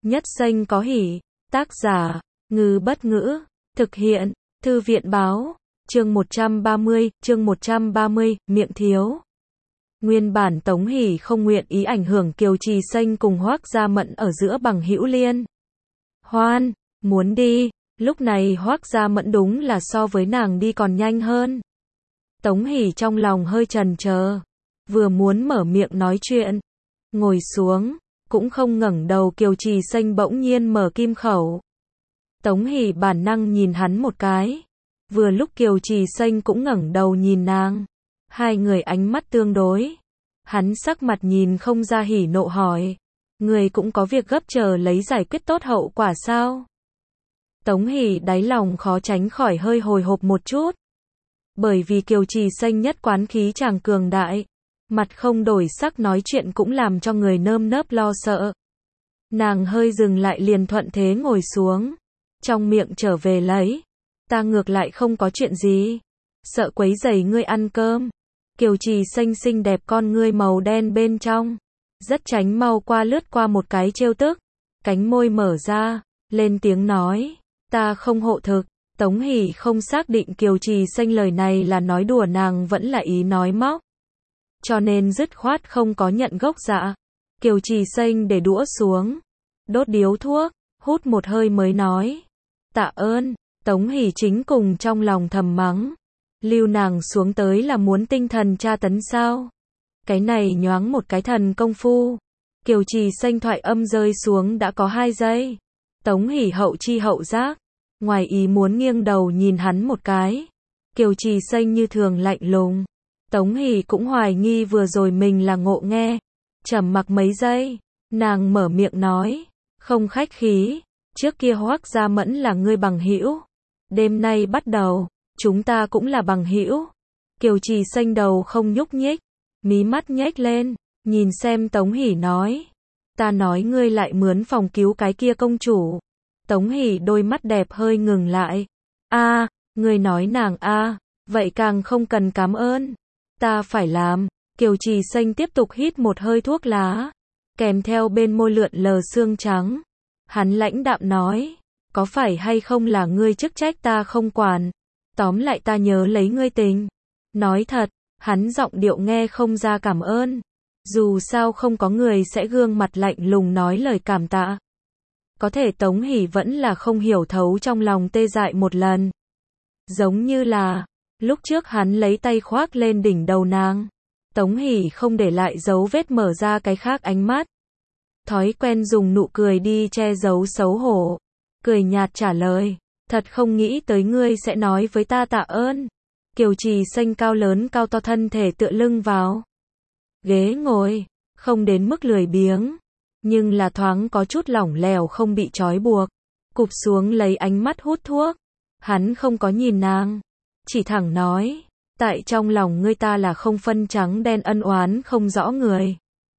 Nhất xanh có hỉ. Tác giả, Ngư Bất Ngữ. Thực hiện, Thư viện Báo. Chương 130, miệng thiếu. Nguyên bản Tống Hỷ không nguyện ý ảnh hưởng Kiều Trì Xanh cùng Hoắc Gia Mẫn ở giữa bằng hữu liên hoan, muốn đi, lúc này Hoắc Gia Mẫn đúng là so với nàng đi còn nhanh hơn. Tống Hỷ trong lòng hơi chần chờ, vừa muốn mở miệng nói chuyện, ngồi xuống, cũng không ngẩng đầu, Kiều Trì Xanh bỗng nhiên mở kim khẩu. Tống Hỷ bản năng nhìn hắn một cái, vừa lúc Kiều Trì Xanh cũng ngẩng đầu nhìn nàng. Hai người ánh mắt tương đối. Hắn sắc mặt nhìn không ra hỉ nộ hỏi. Người cũng có việc gấp chờ lấy giải quyết tốt hậu quả sao? Tống Hỷ đáy lòng khó tránh khỏi hơi hồi hộp một chút. Bởi vì Kiều Trì Xanh nhất quán khí chàng cường đại. Mặt không đổi sắc nói chuyện cũng làm cho người nơm nớp lo sợ. Nàng hơi dừng lại liền thuận thế ngồi xuống. Trong miệng trở về lấy. Ta ngược lại không có chuyện gì. Sợ quấy rầy ngươi ăn cơm. Kiều Trì Xanh xinh đẹp con ngươi màu đen bên trong. Rất tránh mau qua lướt qua một cái trêu tức. Cánh môi mở ra, lên tiếng nói. Ta không hộ thực. Tống Hỷ không xác định Kiều Trì Xanh lời này là nói đùa nàng vẫn là ý nói móc. Cho nên dứt khoát không có nhận gốc dạ. Kiều Trì Xanh để đũa xuống. Đốt điếu thuốc, hút một hơi mới nói. Tạ ơn. Tống Hỷ chính cùng trong lòng thầm mắng. Lưu nàng xuống tới là muốn tinh thần tra tấn sao? Cái này nhoáng một cái thần công phu. Kiều Trì Xanh thoại âm rơi xuống đã có 2 giây. Tống Hỷ hậu chi hậu giác. Ngoài ý muốn nghiêng đầu nhìn hắn một cái. Kiều Trì Xanh như thường lạnh lùng. Tống Hỷ cũng hoài nghi vừa rồi mình là ngộ nghe. Trầm mặc mấy giây. Nàng mở miệng nói. Không khách khí. Trước kia Hoắc Gia Mẫn là ngươi bằng hữu. Đêm nay bắt đầu. Chúng ta cũng là bằng hữu. Kiều Trì Xanh đầu không nhúc nhích, mí mắt nhếch lên, nhìn xem Tống Hỷ nói. Ta nói ngươi lại mướn phòng cứu cái kia công chủ. Tống Hỷ đôi mắt đẹp hơi ngừng lại. Ngươi nói nàng vậy càng không cần cảm ơn. Ta phải làm. Kiều Trì Xanh tiếp tục hít một hơi thuốc lá, kèm theo bên môi lượn lờ xương trắng. Hắn lãnh đạm nói, có phải hay không là ngươi chức trách ta không quản. Tóm lại ta nhớ lấy ngươi tình. Nói thật, hắn giọng điệu nghe không ra cảm ơn. Dù sao không có người sẽ gương mặt lạnh lùng nói lời cảm tạ. Có thể Tống Hỷ vẫn là không hiểu thấu trong lòng tê dại một lần. Giống như là, lúc trước hắn lấy tay khoác lên đỉnh đầu nàng. Tống Hỷ không để lại dấu vết mở ra cái khác ánh mắt. Thói quen dùng nụ cười đi che giấu xấu hổ. Cười nhạt trả lời. Thật không nghĩ tới ngươi sẽ nói với ta tạ ơn. Kiều Trì Xanh cao lớn cao to thân thể tựa lưng vào ghế ngồi, không đến mức lười biếng, nhưng là thoáng có chút lỏng lẻo không bị trói buộc. Cụp xuống lấy ánh mắt hút thuốc. Hắn không có nhìn nàng, chỉ thẳng nói, tại trong lòng ngươi ta là không phân trắng đen ân oán không rõ người.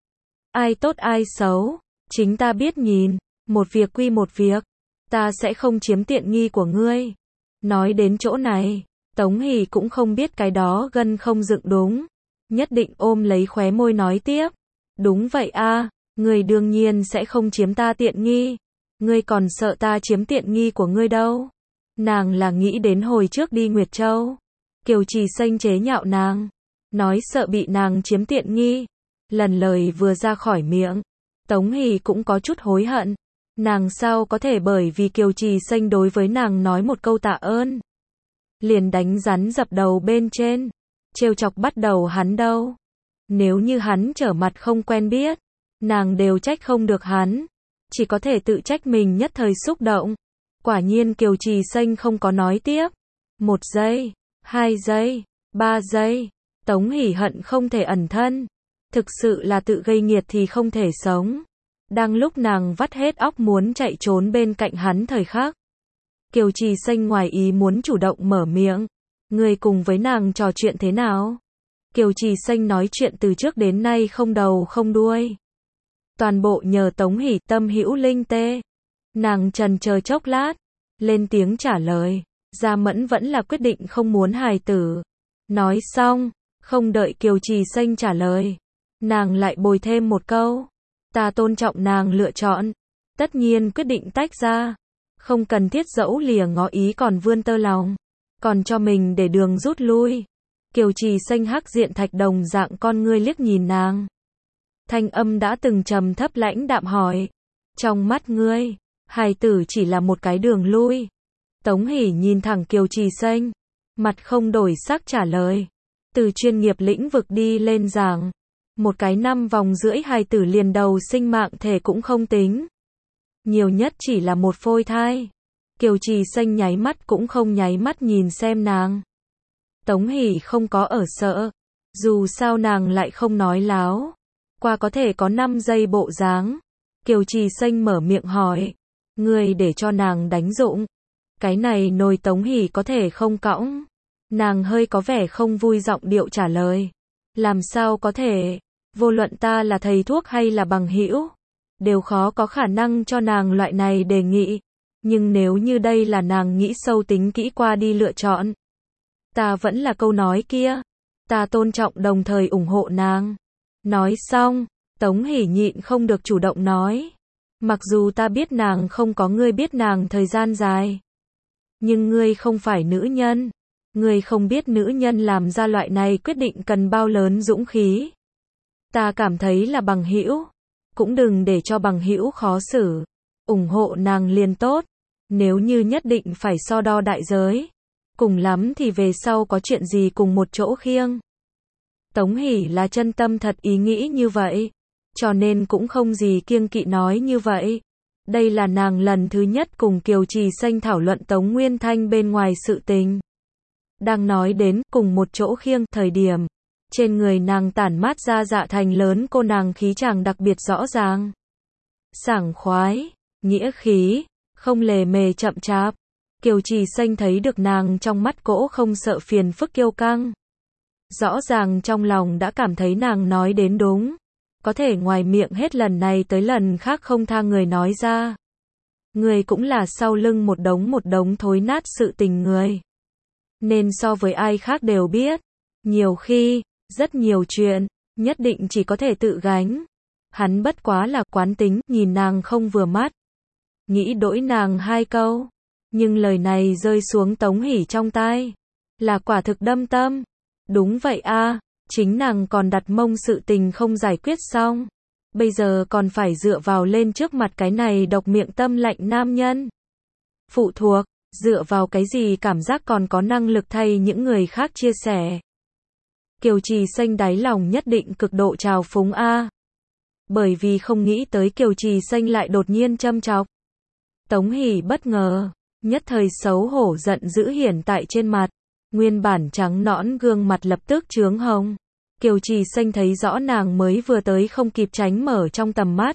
Ai tốt ai xấu, chính ta biết nhìn, một việc quy một việc. Ta sẽ không chiếm tiện nghi của ngươi. Nói đến chỗ này, Tống Hỷ cũng không biết cái đó gân không dựng đúng. Nhất định ôm lấy khóe môi nói tiếp. Đúng vậy ngươi đương nhiên sẽ không chiếm ta tiện nghi. Ngươi còn sợ ta chiếm tiện nghi của ngươi đâu. Nàng là nghĩ đến hồi trước đi Nguyệt Châu. Kiều Trì Xanh chế nhạo nàng. Nói sợ bị nàng chiếm tiện nghi. Lần lời vừa ra khỏi miệng, Tống Hỷ cũng có chút hối hận. Nàng sao có thể bởi vì Kiều Trì Xanh đối với nàng nói một câu tạ ơn, liền đánh rắn dập đầu bên trên, trêu chọc bắt đầu hắn đâu. Nếu như hắn trở mặt không quen biết, nàng đều trách không được hắn, chỉ có thể tự trách mình nhất thời xúc động. Quả nhiên Kiều Trì Xanh không có nói tiếp. 1 giây, 2 giây, 3 giây, Tống Hỷ hận không thể ẩn thân. Thực sự là tự gây nghiệt thì không thể sống. Đang lúc nàng vắt hết óc muốn chạy trốn bên cạnh hắn thời khắc, Kiều Trì Xanh ngoài ý muốn chủ động mở miệng. Người cùng với nàng trò chuyện thế nào? Kiều Trì Xanh nói chuyện từ trước đến nay không đầu không đuôi. Toàn bộ nhờ Tống Hỷ tâm hữu linh tê. Nàng trần chờ chốc lát, lên tiếng trả lời. Gia Mẫn vẫn là quyết định không muốn hài tử. Nói xong, không đợi Kiều Trì Xanh trả lời, nàng lại bồi thêm một câu. Ta tôn trọng nàng lựa chọn. tất nhiên quyết định tách ra. Không cần thiết dẫu lìa ngó ý còn vươn tơ lòng, còn cho mình để đường rút lui. Kiều Trì Xanh hắc diện thạch đồng dạng con ngươi liếc nhìn nàng. Thanh âm đã từng trầm thấp lãnh đạm hỏi. Trong mắt ngươi, hài tử chỉ là một cái đường lui. Tống Hỷ nhìn thẳng Kiều Trì Xanh, mặt không đổi sắc trả lời. Từ chuyên nghiệp lĩnh vực đi lên giảng, một cái 5 vòng rưỡi hài tử liền đầu sinh mạng thể cũng không tính. Nhiều nhất chỉ là một phôi thai. Kiều Trì Xanh nháy mắt cũng không nháy mắt nhìn xem nàng. Tống Hỷ không có ở sợ. Dù sao nàng lại không nói láo. Qua có thể có 5 giây bộ dáng. Kiều Trì Xanh mở miệng hỏi. Ngươi để cho nàng đánh dụng. Cái này nồi Tống Hỷ có thể không cõng. Nàng hơi có vẻ không vui giọng điệu trả lời. Làm sao có thể. Vô luận ta là thầy thuốc hay là bằng hữu, đều khó có khả năng cho nàng loại này đề nghị. Nhưng nếu như đây là nàng nghĩ sâu tính kỹ qua đi lựa chọn. Ta vẫn là câu nói kia. Ta tôn trọng đồng thời ủng hộ nàng. Nói xong, Tống Hỷ nhịn không được chủ động nói. Mặc dù ta biết nàng không có ngươi biết nàng thời gian dài. Nhưng ngươi không phải nữ nhân. Ngươi không biết nữ nhân làm ra loại này quyết định cần bao lớn dũng khí. Ta cảm thấy là bằng hữu. Cũng đừng để cho bằng hữu khó xử. Ủng hộ nàng liền tốt. Nếu như nhất định phải so đo đại giới. Cùng lắm thì về sau có chuyện gì cùng một chỗ khiêng. Tống Hỷ là chân tâm thật ý nghĩ như vậy. Cho nên cũng không gì kiêng kỵ nói như vậy. Đây là nàng lần thứ nhất cùng Kiều Trì Xanh thảo luận Tống Nguyên Thanh bên ngoài sự tình. Đang nói đến cùng một chỗ khiêng thời điểm. Trên người nàng tản mát ra dạ thành lớn cô nàng khí chàng đặc biệt rõ ràng. Sảng khoái, nghĩa khí, không lề mề chậm chạp. Kiều Trì Xanh thấy được nàng trong mắt cỗ không sợ phiền phức kiêu căng. Rõ ràng trong lòng đã cảm thấy nàng nói đến đúng. Có thể ngoài miệng hết lần này tới lần khác không tha người nói ra. Người cũng là sau lưng một đống thối nát sự tình người. Nên so với ai khác đều biết. Nhiều khi, rất nhiều chuyện, nhất định chỉ có thể tự gánh. Hắn bất quá là quán tính, nhìn nàng không vừa mắt. Nghĩ đỗi nàng 2 câu. Nhưng lời này rơi xuống Tống Hỷ trong tai. Là quả thực đâm tâm. Đúng vậy a, chính nàng còn đặt mông sự tình không giải quyết xong. Bây giờ còn phải dựa vào lên trước mặt cái này độc miệng tâm lạnh nam nhân. Phụ thuộc, dựa vào cái gì cảm giác còn có năng lực thay những người khác chia sẻ. Kiều Trì Xanh đáy lòng nhất định cực độ trào phúng a. Bởi vì không nghĩ tới Kiều Trì Xanh lại đột nhiên châm chọc. Tống Hỷ bất ngờ, nhất thời xấu hổ giận dữ hiển tại trên mặt. Nguyên bản trắng nõn gương mặt lập tức chướng hồng. Kiều Trì Xanh thấy rõ nàng mới vừa tới không kịp tránh mở trong tầm mắt.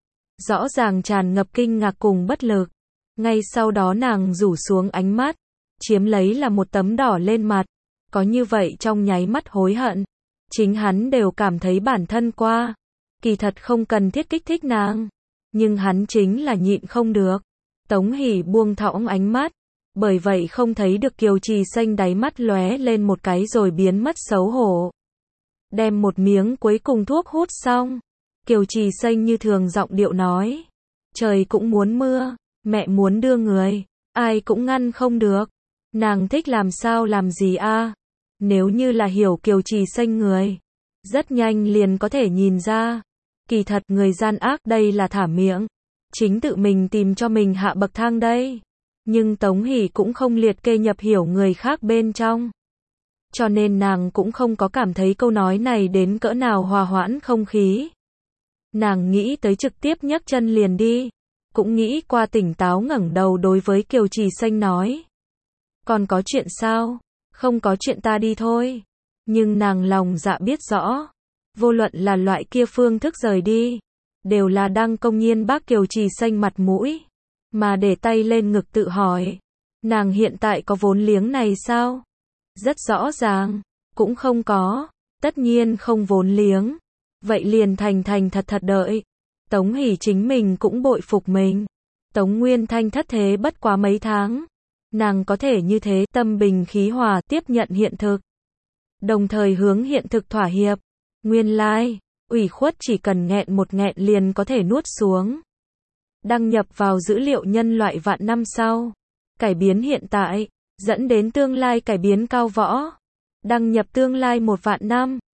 Rõ ràng tràn ngập kinh ngạc cùng bất lực. Ngay sau đó nàng rủ xuống ánh mắt, chiếm lấy là một tấm đỏ lên mặt. Có như vậy trong nháy mắt hối hận. Chính hắn đều cảm thấy bản thân qua. Kỳ thật không cần thiết kích thích nàng. Nhưng hắn chính là nhịn không được. Tống Hỷ buông thõng ánh mắt. Bởi vậy không thấy được Kiều Trì Xanh đáy mắt lóe lên một cái rồi biến mất xấu hổ. Đem một miếng cuối cùng thuốc hút xong. Kiều Trì Xanh như thường giọng điệu nói. Trời cũng muốn mưa, mẹ muốn đưa người, ai cũng ngăn không được. Nàng thích làm sao làm gì a? Nếu như là hiểu Kiều Trì Xanh người, rất nhanh liền có thể nhìn ra. Kỳ thật người gian ác đây là thả miệng. Chính tự mình tìm cho mình hạ bậc thang đây. Nhưng Tống Hỷ cũng không liệt kê nhập hiểu người khác bên trong. Cho nên nàng cũng không có cảm thấy câu nói này đến cỡ nào hòa hoãn không khí. Nàng nghĩ tới trực tiếp nhấc chân liền đi. Cũng nghĩ qua tỉnh táo ngẩng đầu đối với Kiều Trì Xanh nói. Còn có chuyện sao? Không có chuyện ta đi thôi. Nhưng nàng lòng dạ biết rõ. Vô luận là loại kia phương thức rời đi. Đều là đang công nhiên bác Kiều Trì Xanh mặt mũi. Mà để tay lên ngực tự hỏi. Nàng hiện tại có vốn liếng này sao? Rất rõ ràng. Cũng không có. Tất nhiên không vốn liếng. Vậy liền thành thật đợi. Tống Hỷ chính mình cũng bội phục mình. Tống Nguyên Thanh thất thế bất quá mấy tháng. Nàng có thể như thế tâm bình khí hòa tiếp nhận hiện thực. Đồng thời hướng hiện thực thỏa hiệp. Nguyên lai, ủy khuất chỉ cần nghẹn một nghẹn liền có thể nuốt xuống. đăng nhập vào dữ liệu nhân loại vạn năm sau. Cải biến hiện tại, dẫn đến tương lai cải biến cao võ. Đăng nhập tương lai 1 vạn năm.